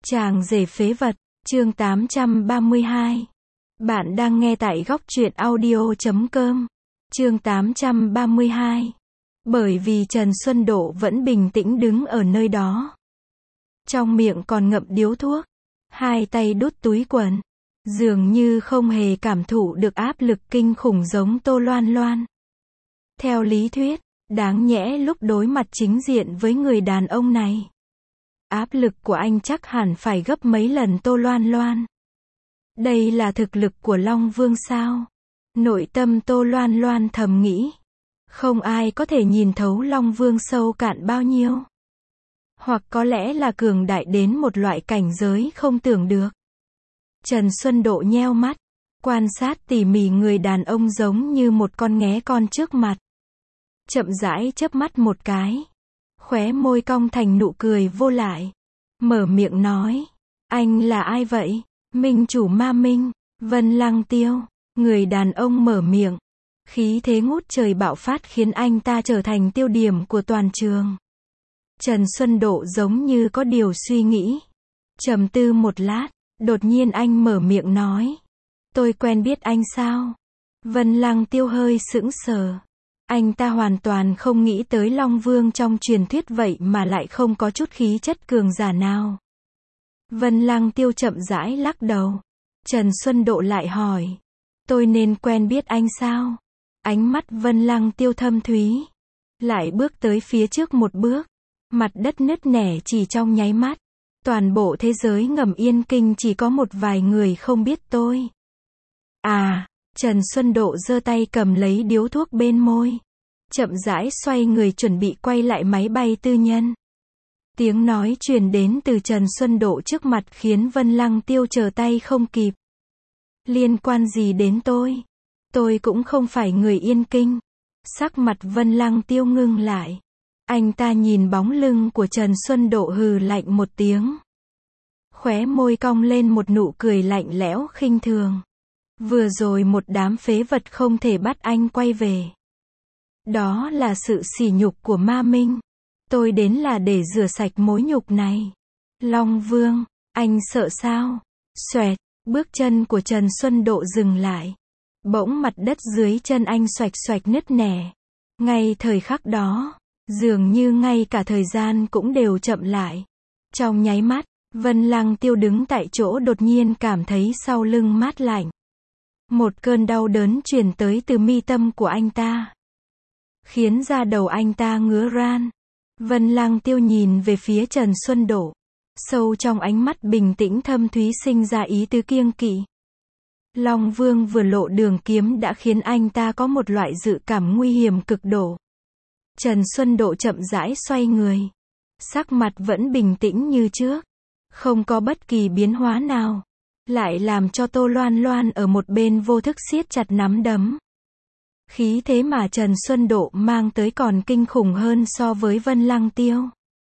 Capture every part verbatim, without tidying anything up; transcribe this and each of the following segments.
Chàng rể phế vật, chương tám trăm ba mươi hai. Bạn đang nghe tại góc truyện audio chấm com. Chương tám trăm ba mươi hai. Bởi vì Trần Xuân Độ vẫn bình tĩnh đứng ở nơi đó. Trong miệng còn ngậm điếu thuốc, hai tay đút túi quần, dường như không hề cảm thụ được áp lực kinh khủng giống Tô Loan Loan. Theo lý thuyết, đáng nhẽ lúc đối mặt chính diện với người đàn ông này, áp lực của anh chắc hẳn phải gấp mấy lần Tô Loan Loan. Đây là thực lực của Long Vương sao? Nội tâm Tô Loan Loan thầm nghĩ. Không ai có thể nhìn thấu Long Vương sâu cạn bao nhiêu. Hoặc có lẽ là cường đại đến một loại cảnh giới không tưởng được. Trần Xuân Độ nheo mắt, quan sát tỉ mỉ người đàn ông giống như một con nghé con trước mặt. Chậm rãi chớp mắt một cái, khóe môi cong thành nụ cười vô lại. Mở miệng nói, anh là ai vậy? Minh chủ Ma Minh, Vân Lăng Tiêu. Người đàn ông mở miệng, khí thế ngút trời bạo phát khiến anh ta trở thành tiêu điểm của toàn trường. Trần Xuân Độ giống như có điều suy nghĩ. Trầm tư một lát, đột nhiên anh mở miệng nói, tôi quen biết anh sao? Vân Lăng Tiêu hơi sững sờ. Anh ta hoàn toàn không nghĩ tới Long Vương trong truyền thuyết vậy mà lại không có chút khí chất cường giả nào. Vân Lăng Tiêu chậm rãi lắc đầu. Trần Xuân Độ lại hỏi, tôi nên quen biết anh sao? Ánh mắt Vân Lăng Tiêu thâm thúy, lại bước tới phía trước một bước. Mặt đất nứt nẻ chỉ trong nháy mắt. Toàn bộ thế giới ngầm yên kinh chỉ có một vài người không biết tôi. À, Trần Xuân Độ giơ tay cầm lấy điếu thuốc bên môi. Chậm rãi xoay người chuẩn bị quay lại máy bay tư nhân. Tiếng nói truyền đến từ Trần Xuân Độ trước mặt khiến Vân Lăng Tiêu trở tay không kịp. Liên quan gì đến tôi? Tôi cũng không phải người yên kinh. Sắc mặt Vân Lăng Tiêu ngưng lại. Anh ta nhìn bóng lưng của Trần Xuân Độ hừ lạnh một tiếng. Khóe môi cong lên một nụ cười lạnh lẽo khinh thường. Vừa rồi một đám phế vật không thể bắt anh quay về. Đó là sự sỉ nhục của Ma Minh. Tôi đến là để rửa sạch mối nhục này. Long Vương, anh sợ sao? Xoẹt, bước chân của Trần Xuân Độ dừng lại. Bỗng mặt đất dưới chân anh xoạch xoạch nứt nẻ. Ngay thời khắc đó, dường như ngay cả thời gian cũng đều chậm lại. Trong nháy mắt, Vân Lăng Tiêu đứng tại chỗ đột nhiên cảm thấy sau lưng mát lạnh. Một cơn đau đớn truyền tới từ mi tâm của anh ta, khiến da đầu anh ta ngứa ran. Vân Lăng Tiêu nhìn về phía Trần Xuân Độ. Sâu trong ánh mắt bình tĩnh thâm thúy sinh ra ý tứ kiêng kỵ. Long Vương vừa lộ đường kiếm đã khiến anh ta có một loại dự cảm nguy hiểm cực độ. Trần Xuân Độ chậm rãi xoay người. Sắc mặt vẫn bình tĩnh như trước. Không có bất kỳ biến hóa nào. Lại làm cho Tô Loan Loan ở một bên vô thức siết chặt nắm đấm. Khí thế mà Trần Xuân Độ mang tới còn kinh khủng hơn so với Vân Lăng Tiêu.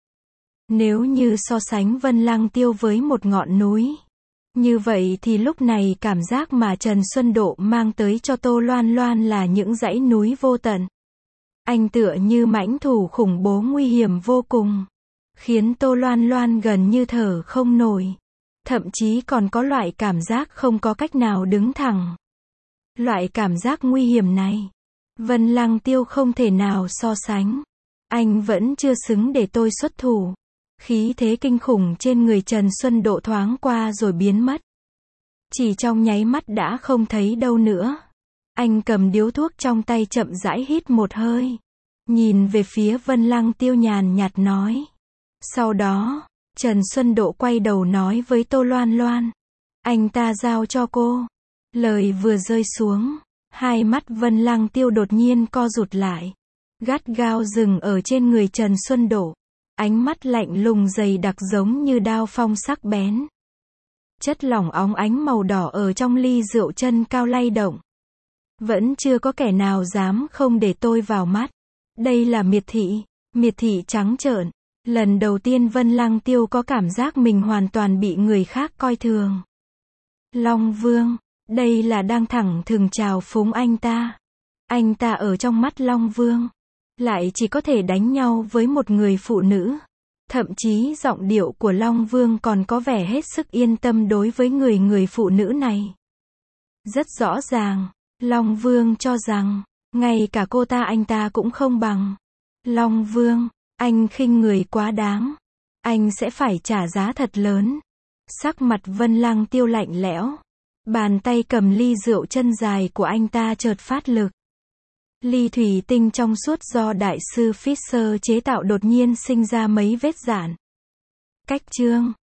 Nếu như so sánh Vân Lăng Tiêu với một ngọn núi, như vậy thì lúc này cảm giác mà Trần Xuân Độ mang tới cho Tô Loan Loan là những dãy núi vô tận. Anh tựa như mãnh thủ khủng bố nguy hiểm vô cùng, khiến Tô Loan Loan gần như thở không nổi. Thậm chí còn có loại cảm giác không có cách nào đứng thẳng. Loại cảm giác nguy hiểm này, Vân Lăng Tiêu không thể nào so sánh. Anh vẫn chưa xứng để tôi xuất thủ. Khí thế kinh khủng trên người Trần Xuân Độ thoáng qua rồi biến mất. Chỉ trong nháy mắt đã không thấy đâu nữa. Anh cầm điếu thuốc trong tay chậm rãi hít một hơi. Nhìn về phía Vân Lăng Tiêu nhàn nhạt nói. Sau đó, Trần Xuân Độ quay đầu nói với Tô Loan Loan. Anh ta giao cho cô. Lời vừa rơi xuống, hai mắt Vân Lăng Tiêu đột nhiên co rụt lại. Gắt gao dừng ở trên người Trần Xuân Độ. Ánh mắt lạnh lùng dày đặc giống như đao phong sắc bén. Chất lỏng óng ánh màu đỏ ở trong ly rượu chân cao lay động. Vẫn chưa có kẻ nào dám không để tôi vào mắt. Đây là miệt thị, miệt thị trắng trợn. Lần đầu tiên Vân Lăng Tiêu có cảm giác mình hoàn toàn bị người khác coi thường. Long Vương, đây là đang thẳng thừng trào phúng anh ta. Anh ta ở trong mắt Long Vương, lại chỉ có thể đánh nhau với một người phụ nữ. Thậm chí giọng điệu của Long Vương còn có vẻ hết sức yên tâm đối với người người phụ nữ này. Rất rõ ràng, Long Vương cho rằng, ngay cả cô ta anh ta cũng không bằng. Long Vương, anh khinh người quá đáng. Anh sẽ phải trả giá thật lớn. Sắc mặt Vân Lăng Tiêu lạnh lẽo. Bàn tay cầm ly rượu chân dài của anh ta chợt phát lực. Ly thủy tinh trong suốt do đại sư Fisher chế tạo đột nhiên sinh ra mấy vết rạn. Cách chương